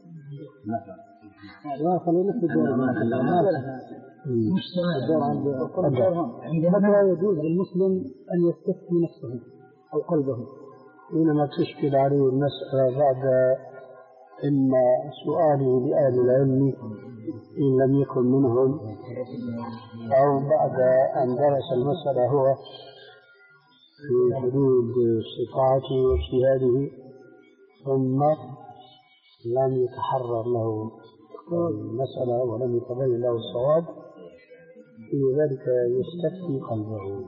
عندما يجوز للمسلم أن يستفتي نفسه أو قلبه حينما تشكل عليه المسألة بعد إما سؤاله لأهل العلم إن لم يكن منهم، أو بعد أن درس المسألة هو في حدود استطاعته واجتهاده ثم لم يتحرر له المسألة ولم يتبين له الصواب، في ذلك يستفتي قلبه.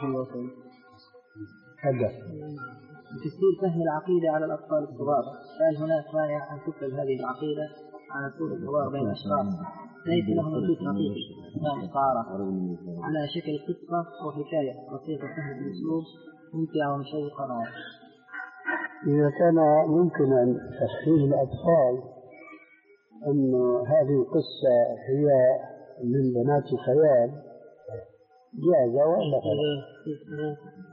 هذا في تسهيل فهم العقيدة على الأطفال الصغار، هل هناك مانع أن تكتب هذه العقيدة على طول الصغار بين الأشخاص ليس لهم وجود حقيقي إشعارة على شكل قصة أو حكاية بسيطة فهم الأسلوب ممتعة ومشوقة؟ إذا كان ممكنا تفهيم الأطفال أن هذه القصة هي من بنات خيال جاز ولا فلا؟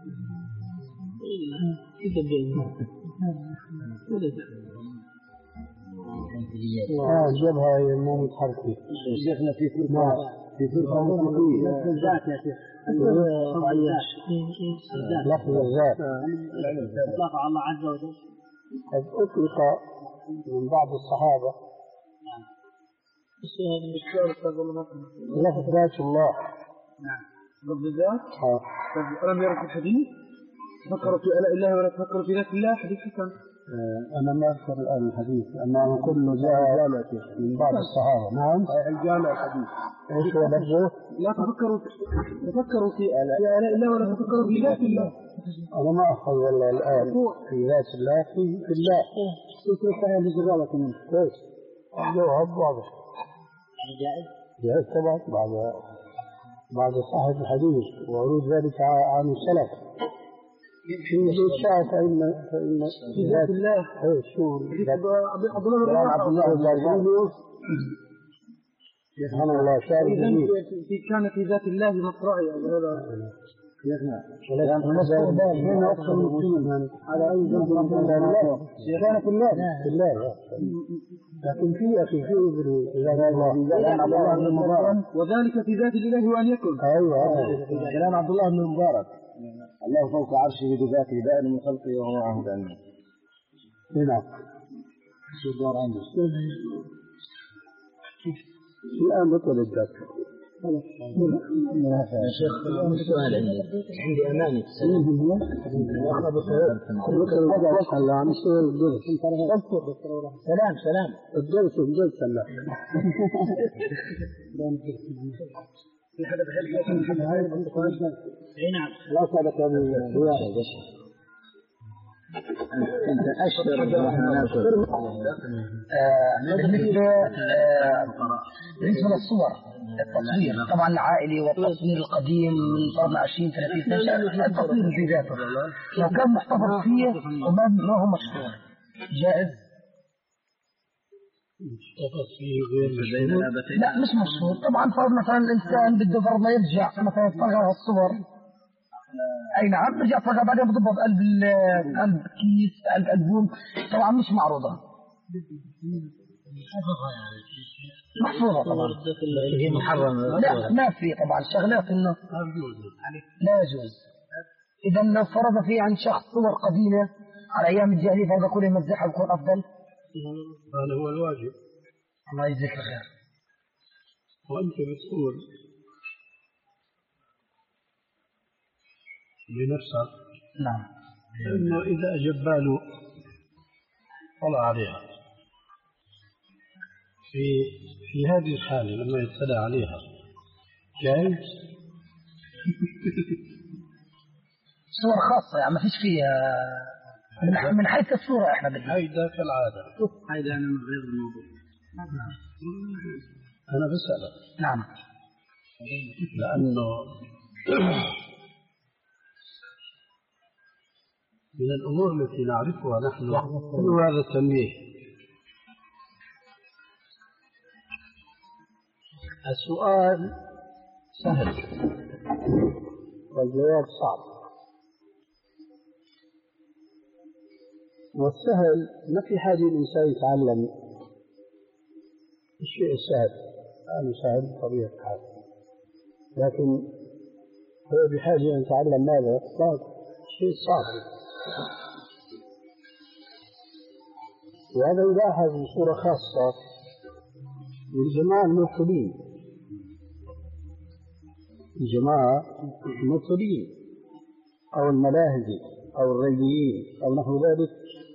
آه جبهة مو متحركة. شيخنا في فرقة في فرقة موسيقية لفظ الذات أطلق الله عز وجل، قد أطلق من بعض الصحابة لفظ ذات الله. نعم لفظ الذات. آه. ألم يرى في الحديث فكروا في آلاء الله ولا تفكروا في ذات الله؟ حديث حسن. أنا ما أذكر الآن الحديث، أما كل جاء من بعض الصحابة. نعم الجامع الحديث إيش هو لفظه؟ لا تفكروا تفكروا في آلاء الله ولا تفكروا في ذات الله. أنا ما أخذ والله الآن في ذات الله في, في الله. كيف صحيح للجواب كمان؟ كويس الجواب واضح. يعني جائز؟ جائز طبعا بعد بعد صحة الحديث وورود ذلك عن السلف. في شاء فإن فإن في ذات الله. شو عبد الله عبد الله الزرقاني سبحان الله شاعر جميل. في كان في ذات الله مصرعي هذا شيخنا ولكن هنا أكثر من على أي جنب من الله كان في الله في الله، لكن في أخي في ذات الله وذلك في ذات الله وأن يكن. أيوة كلام عبد الله بن المبارك الله فوق عرشه بذاته بائن من خلقه وهو معه بعلمه. نعم شو دار عنده الآن بطل الذات يا شيخ سؤال عندي عندي أماني تسلم سلام سلام الدرس الدرس سلام في حدا بحب اي نعم لا صدق انت اشهر بالنسبه بالنسبه للصور التصوير طبعا العائلي والتصوير القديم من صار عشرين ثلاثين سنه التصوير في ذاته لو كان محتفظ فيه وما ما هو مشهور جائز محتفظ فيه غير لا مش مشهور طبعا صار مثلا الانسان بده فرض ما يرجع مثلا يطلع الصور اي نعم رجع فجأة بعدين بضبها بقلب قلب كيس قلب البوم طبعا مش معروضه محفوظه طبعا هي محرمه لا ما في طبعا شغلات انه لا يجوز اذا لو فرض في عن شخص صور قديمه على ايام الجاهليه فهذا كله يمزحها بيكون افضل. هذا هو الواجب. الله يجزيك الخير. وانت بتقول لنفسك نعم انه اذا جباله طلع عليها في في هذه الحاله لما يطلع عليها جايز صور خاصه يعني ما فيش فيها من, من حيث الصوره احنا بدنا هيدا كالعاده هيدا انا من غير الموضوع انا بسالك نعم لانه من الأمور التي نعرفها نحن كل هذا التنبيه. السؤال سهل والجواب صعب، والسهل ما في حاجة الإنسان يتعلم الشيء السهل، أنا سهل طبيعة الحال، لكن هو بحاجة أن يتعلم ماذا؟ شيء صعب. وهذا يلاحظ بصورة خاصة للجماعة المبطلين الجماعة المبطلين أو الملاهزي أو الريبيين أو نحو ذلك،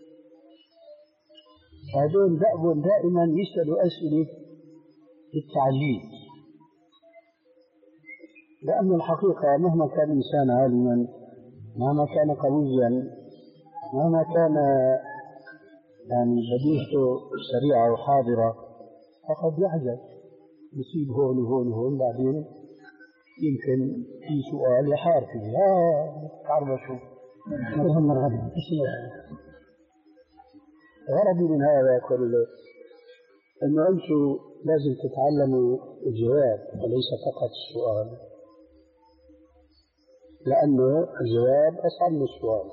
هذول دأبوا دائما يسألوا أسئلة التعليل، لأن الحقيقة مهما كان الإنسان عالما مهما كان قويا مهما كان يعني بديهته سريعة وحاضرة فقد يعجز يصيب هون وهون وهون بعدين يمكن في سؤال يحار فيه ها تعرف شو مهم الغد غرضي من هذا كله انه انتم لازم تتعلموا الجواب وليس فقط السؤال، لأنه الجواب أصعب من السؤال.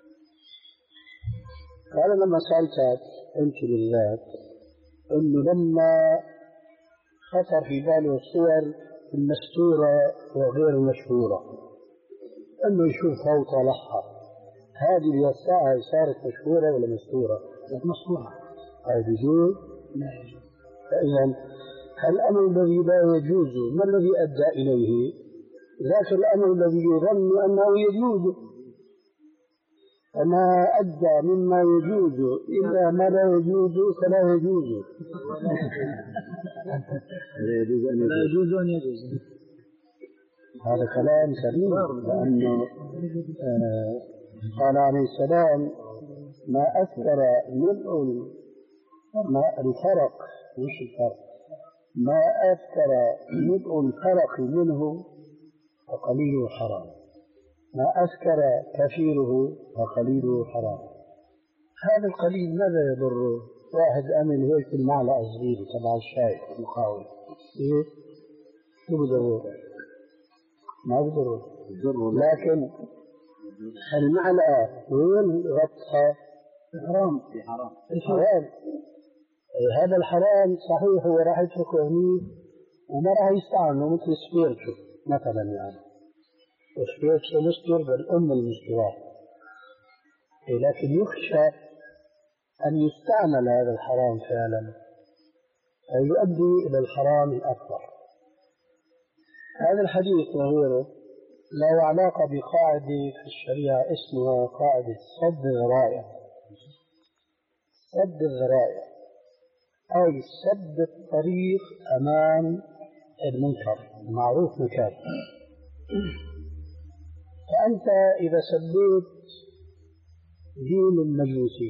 فأنا لما سألتك أنت بالذات أنه لما خطر في باله الصور المستورة وغير المشهورة أنه يشوفها وطلعها، هذه الساعة صارت مشهورة ولا مستورة؟ مشهورة. هذا يجوز؟ لا يجوز. فإذا الأمر الذي لا يجوز ما الذي أدى إليه؟ ذاك الأمر الذي يظن أنه يجوز، فما أدى مما يجوز إلا ما لا يجوز فلا يجوز. لا يجوز أن يجوز. هذا كلام سليم، لأنه آه قال عليه السلام ما أثر ملء ما الفرق مش الفرق ما أثر ملء الفرق منه فقليله حرام، ما أسكر كثيره فقليله حرام. هذا القليل ماذا يضره؟ واحد أمل هيك المعلقة صغيرة تبع الشاي المخاوي إيه؟ شو بضره؟ ما بضره، لكن المعلقة وين غطها؟ حرام. حرام. هذا الحرام صحيح هو راح يتركه هني وما راح يستعمله مثل السبيرتو مثلا، يعني السبيرتو مسكر بالأم المسكرات، لكن يخشى أن يستعمل هذا الحرام فعلا فيؤدي إلى الحرام الأكبر. هذا الحديث وغيره له علاقة بقاعدة في الشريعة اسمها قاعدة سد الذرائع. سد الذرائع أي سد الطريق أمام المنكر المعروف مكان. فأنت إذا سبيت دين المجوسي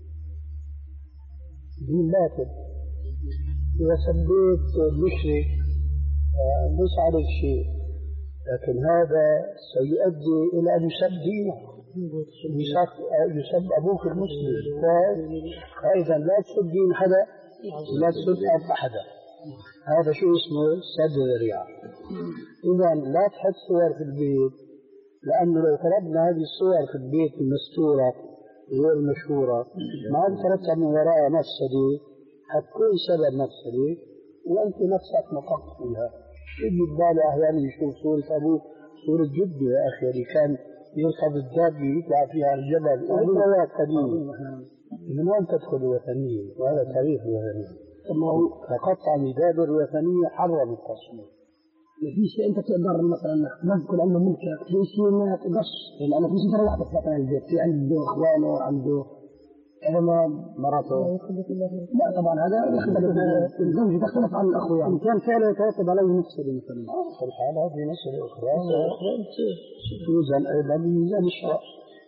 دين باطل، إذا سبيت مشرك ليس عليك شيء، لكن هذا سيؤدي إلى أن يسب دينك، يسب أبوك المسلم. فإذا لا تسب دين حدا، لا تسب أب حدا. هذا شو اسمه سد الذريعة. إذا لا تحط صور في البيت، لأنه لو فرضنا هذه الصور في البيت المستورة غير المشهورة ما ترتب من وراء مفسدة، حتكون سبب مفسدة وأنت نفسك نطقت فيها. يجي ببالي أحيانا يشوف صورة أبوه، صورة جده يا أخي اللي كان يركب الدابة ويطلع فيها على الجبل، ذكريات قديمة. من وين تدخل الوثنية؟ وهذا تاريخ الوثنية. فقطع مداد الوثنية حرم التصوير. ما في شيء أنت تقدر مثلا نذكر عنه ملكك، في شيء ما تقدرش، لأنه في شيء لا بس مثلا البيت في عنده إخوانه عنده إذا ما مراته. لا طبعا هذا يختلف، الزوج تختلف عن الأخوة. إن كان فعلا يترتب عليه مفسدة مثلا في الحالة هذه مسألة أخرى توزن أيضا بميزان الشرع.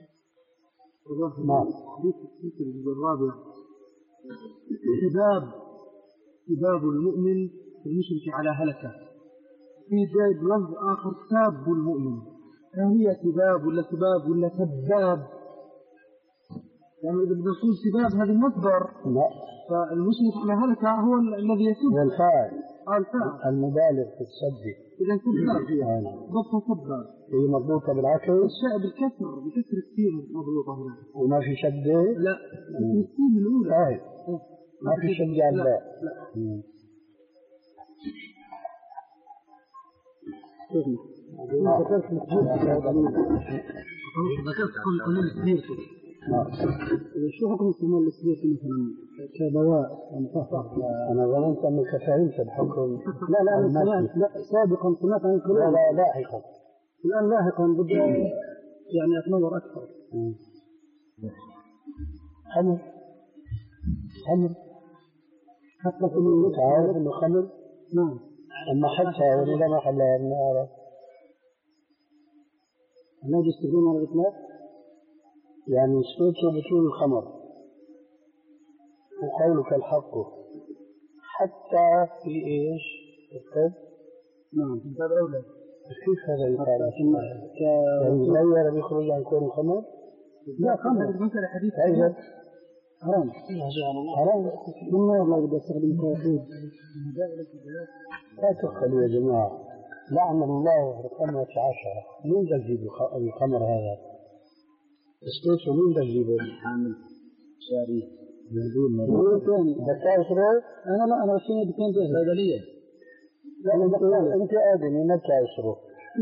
نعم. حديث الرابع سباب سباب المؤمن المشرك على هلكه. في جايب لفظ آخر ساب المؤمن، هي سباب ولا سباب ولا سباب؟ يعني إذا بدنا نقول سباب هذا المصدر، لا، فالمشرك على هلكه هو الذي يسب. والفاعل آه الفاعل المبالغ في السب. إذا سباب فيها ضبط سباب هي مضبوطة بالعكس، الشاء بالكسر بكسر السين مضبوطة هنا وما في شدة. لا السين الأولى آه. ما في شدة على الباء. ذكرت قانون السبيرت. شو حكم استعمال السبيرت مثلا كدواء ومطهر؟ أنا ظننت أنك فهمت الحكم. لا لا أنا لا سابقا سمعت عن لا لا لاحقا. الآن لاحقا بدي يعني أتنور أكثر. خمر خمر حتى في الوقت عارف إنه خمر. نعم. أما حتى ولا ما حلها من أعرف لا يستخدمون على الإطلاق. يعني سويته بطول الخمر وقولك الحق حتى في إيش الكذب. نعم هذا أولى. كيف هذا يقال؟ يعني غير بيخرج عن كون الخمر؟ لا خمر مثل حديث أيضا حرام حرام. من الله بدي أستخدم كافور. لا تدخلوا يا جماعة، لعن الله الخمرة عشرة. مين بدك يجيب الخمر هذا؟ استوتوا مين بدك يجيبه؟ حامل شاري مردود مردود ثاني بدك تعصره؟ أنا لا أنا فيني بكين صيدلية. لا أنت آدمي ما تعصره.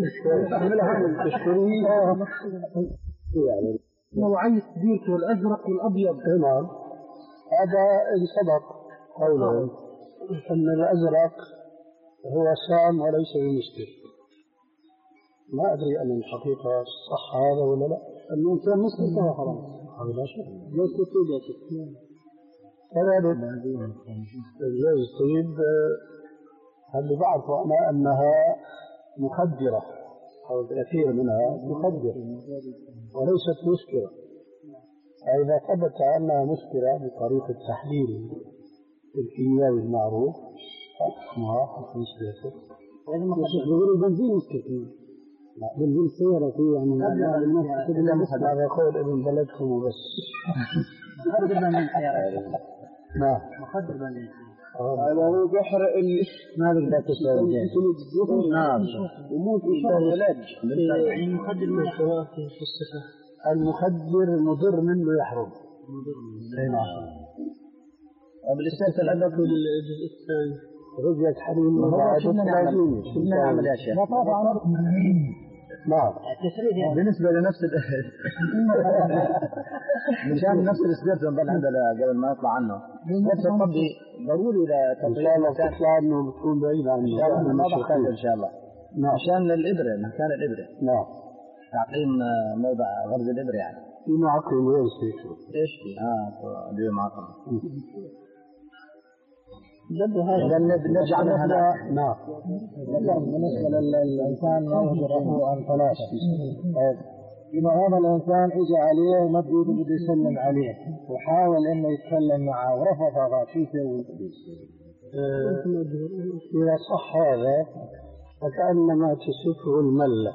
تشتريه يعني نوعي السبيرت والأزرق والأبيض. تمام. هذا إن صدق قوله أن الأزرق هو سام وليس بمسكر. ما أدري أن الحقيقة صح هذا ولا لا. الإنسان مسكر فهو حرام. هذا لا شك. جوز الطيب يا شيخ. كذلك جوز الطيب اللي بعرفه أنا أنها مخدرة أو الكثير منها مخدر وليست مسكرة. فإذا ثبت أنها مسكرة بطريقة تحليل الكيميائي المعروف فحكمها حكم مسكرة. يقولوا البنزين مسكر. بنزين السيارة فيه يعني الناس هذا يقول ابن بلدكم وبس. مخدر بنزين سيارة. نعم. مخدر بنزين. هذا هو بحر ال ما بدك تسوي. نعم. وموت إشارة العلاج. المخدر من الحواف في الصفة. المخدر مضر منه يحرم. مضر منه. نعم. بالاستاذ الأدب في الجزء الثاني. رجعت حريم وبعد الثلاثين. شو نعمل يا شيخ؟ نعم. بالنسبة لنفس مشان نفس الاسبيرت نضل عندنا قبل ما يطلع عنه. نفس الطبي ضروري إذا إن شاء الله تطلع إنه بتكون بعيد عن إن شاء الله ما بحتاج إن شاء الله. نعم. عشان الإبرة، مكان الإبرة. نعم. تعقيم موضع غرز الإبرة يعني. في معقم وين فيه؟ إيش في؟ آه اليوم معقم. جد هذا نرجع لهذا. نعم. بالنسبة للإنسان ما يجرؤه عن ثلاثة. إذا هذا الإنسان إجى عليه وما بده بده يسلم عليه وحاول إنه يتكلم معه ورفض هذا شو يسوي؟ إذا صح هذا فكأنما تصفه الملة،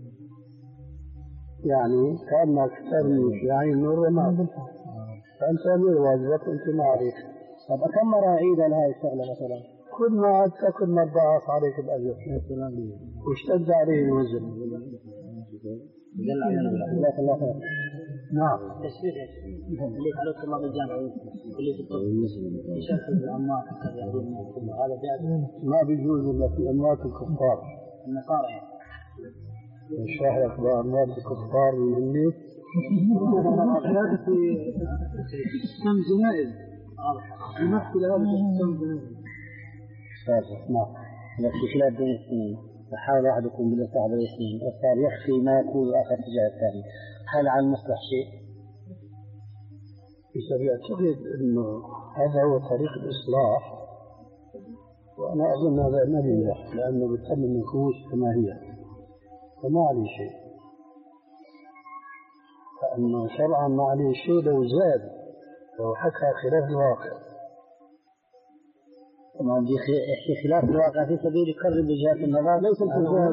يعني كأنك ترمي في عين الرماد، فأنت أمير واجبك أنت ما عليك. طب كم مرة أعيد لهذه الشغلة مثلا؟ كل ما عدت كل ما ضاعف عليك الأجر واشتد عليه الوزن. جل علينا جزاك الله خير. نعم. تشريح اللي على طلاب الجامعة اللي في الطب يشاركوا بالأموات هذا جائز؟ ما بيجوز إلا في أموات الكفار. النصارى يعني. الشاهد بأموات الكفار يهمني. هذا في سم جنائز. يمثل هذا سم جنائز. نعم. في خلاف بين الاثنين فحاول أحدكم بالإصلاح بين الاثنين وصار يخفي ما يقول الآخر تجاه الثاني، هل على المصلح شيء؟ يعتقد أنه هذا هو طريق الإصلاح، وأنا أظن هذا ما ينجح لأنه بتخلي النفوس كما هي فما عليه شيء، فأنه شرعا ما عليه شيء لو زاد لو حكى خلاف الواقع. طبعا في خلاف الواقع في سبيل يقرب وجهات النظر ليس الفساد.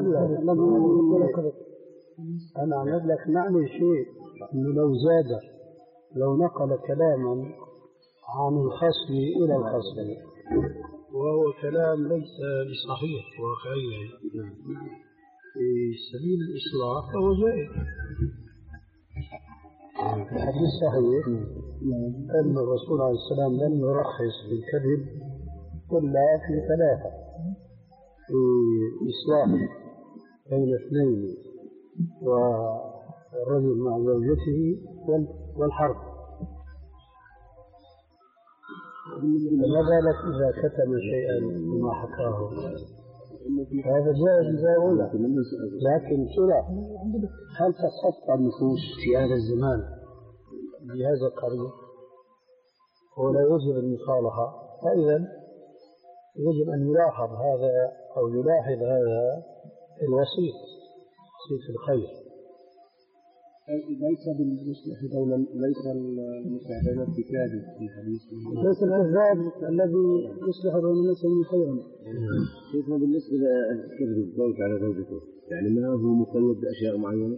أنا أعمل لك معنى شيء أنه لو زاد لو نقل كلاما عن الخصم إلى الخصم وهو كلام ليس بصحيح واقعيا في سبيل الإصلاح فهو جائز. الحديث صحيح أن الرسول عليه السلام لم يرخص بالكذب إلا في ثلاثة: في إصلاح بين اثنين والرجل مع زوجته والحرب. فما بالك إذا كتم شيئا مما حكاه؟ هذا جائز إذا أولى، لكن ترى هل تسقط النفوس في هذا الزمان بهذا القريب ولا يجب المصالحة؟ فإذا يجب أن يلاحظ هذا أو يلاحظ هذا الوسيط وسيط الخير. ليس بالمصلح دولة، ليس المصلح دولة بكاذب في حديث، ليس الكذاب الذي يصلح بين الناس من خير. كيف بالنسبة لكذب الزوج على زوجته؟ يعني ما هو مقيد بأشياء معينة؟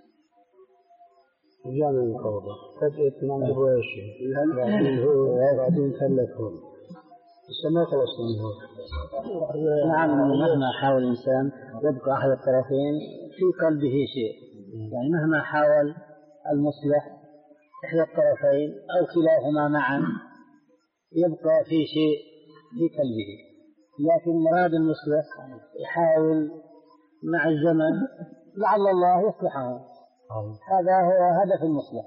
جانا القوضة فجأة من عنده بواشي بعدين هو بعدين ثلثهم بس ما خلصنا من هو. نعم، مهما حاول الإنسان يبقى أحد الطرفين في قلبه شيء، يعني مهما حاول المصلح إحدى الطرفين أو كلاهما معا يبقى في شيء في قلبه، لكن مراد المصلح يحاول مع الزمن لعل الله يصلحه. هذا هو هدف المصلح.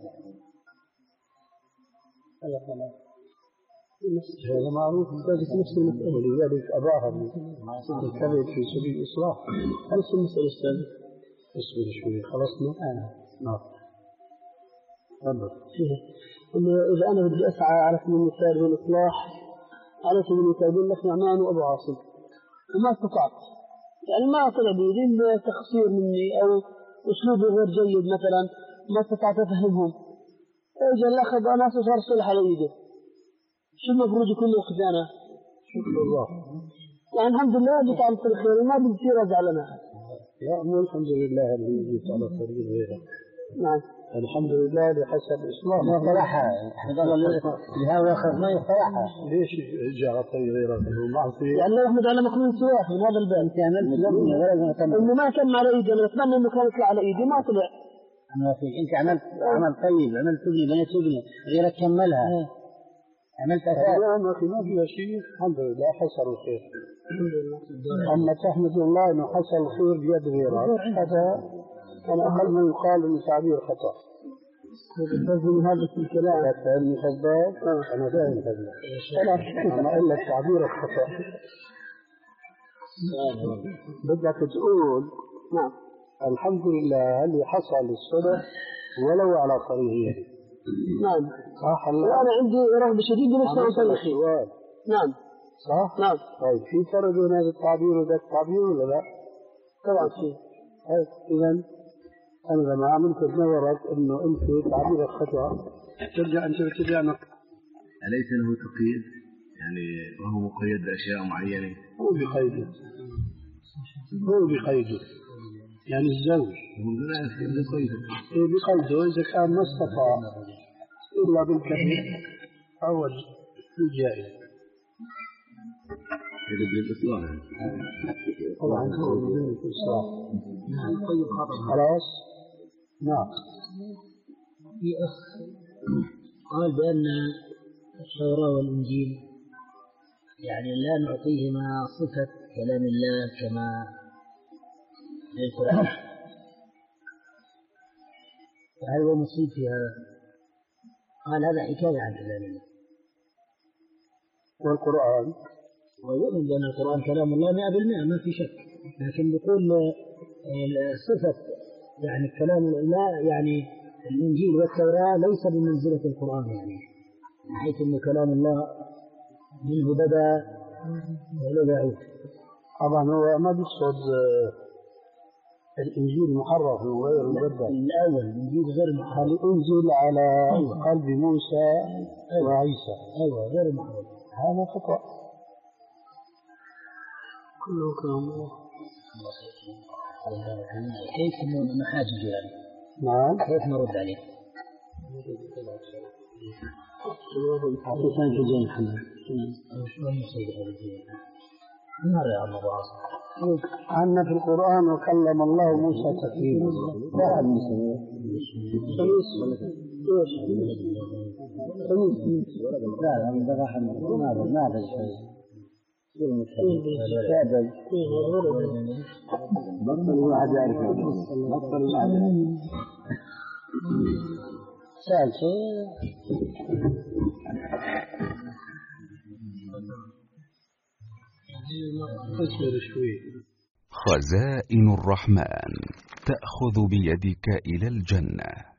هذا معروف ذلك نفس المسألة، ولذلك أباها الكذب في سبيل الإصلاح. نفس المسألة أستاذ. اصبر شوي خلصنا. أنا نعم. تفضل. إذا أنا بدي أسعى على سبيل المثال بالإصلاح على سبيل المثال بين لك نعمان وأبو عاصم وما استطعت، يعني ما طلع بيدي تقصير مني أو أسلوبي غير جيد مثلا ما استطعت أفهمهم، إجا الأخذ أنا صار صلح على يده، شو المفروض يكون موقف أنا؟ شكر الله. يعني الحمد لله جيت على الخير وما بنصير أزعل أنا. يا أمي الحمد لله اللي جيت على طريق غيرك. نعم. الحمد لله لحسب إصلاح. ما صلحها. لهذا أخذ ما يصلحها. ليش جاء على طريق غيرك؟ معصية. يعني الله يحمد على مكروه سواح من هذا الباب. أنت عملت لبني ولا تم. إنه ما كان على إيدي، أنا أتمنى إنه كان يطلع على إيدي ما طلع. أنا فيك أنت عملت عمل طيب، عملت تبني بنيت تبني غيرك كملها. عملت أساس. ما في ما فيها شيء الحمد لله حصل الخير. أما تحمد الله إنه حصل الخير بيد غيرك هذا أنا أقل من يقال إنه تعبير خطأ. من هذا الكلام. لا تفهمني خطأ. أنا فاهم خطأ. أنا إلا تعبير الخطأ. بدك تقول نعم الحمد لله اللي حصل الصلح ولو على صريحه. نعم صح. وأنا عندي رغبة شديدة نفسي أصلح. نعم صح؟ نعم. طيب في فرق بين هذا التعبير وذا التعبير ولا لا؟ طبعا في. طيب إذا أنا لما عملت بنظرك إنه أنت تعبيرك خطأ ترجع أنت بتبيعنا. أليس له تقييد؟ يعني وهو مقيد بأشياء معينة؟ هو بقيده. هو بقيده. يعني الزوج. إيه بقيده إذا كان ما استطاع إلا بالكثير أو الجائز. يجب الإصلاح. طبعا هو يجب الإصلاح. خلاص. نعم. في أخ قال بأن التوراة والإنجيل يعني لا نعطيهما صفة كلام الله كما للقرآن، فهل هو مصيب في هذا؟ قال هذا حكاية عن كلام الله. والقرآن ويؤمن بأن القرآن كلام الله مئة بالمئة ما في شك، لكن بيقول صفة يعني كلام الله يعني الإنجيل والتوراة ليس بمنزلة القرآن، يعني من حيث أن كلام الله منه بدأ ولا يعود. طبعا هو ما بيقصد الإنجيل محرف وغير مبدل. الأول الإنجيل غير محرف، أنزل على قلب موسى وعيسى. أيوة غير محرف. هذا خطأ كله كلام. كيف نحاجج يعني؟ نعم. كيف نرد عليه؟ حقيقة في جين حنا. شو المصيبة هذه؟ نرى يا الله. عنا في القرآن وكلم الله موسى تكليما. واحد مسلم. خميس. ايش؟ خميس. لا لا من دغا حنا. ماذا ماذا شيء؟ بطل واحد يعرف بطل واحد سأل شيء. خزائن الرحمن تأخذ بيدك إلى الجنة.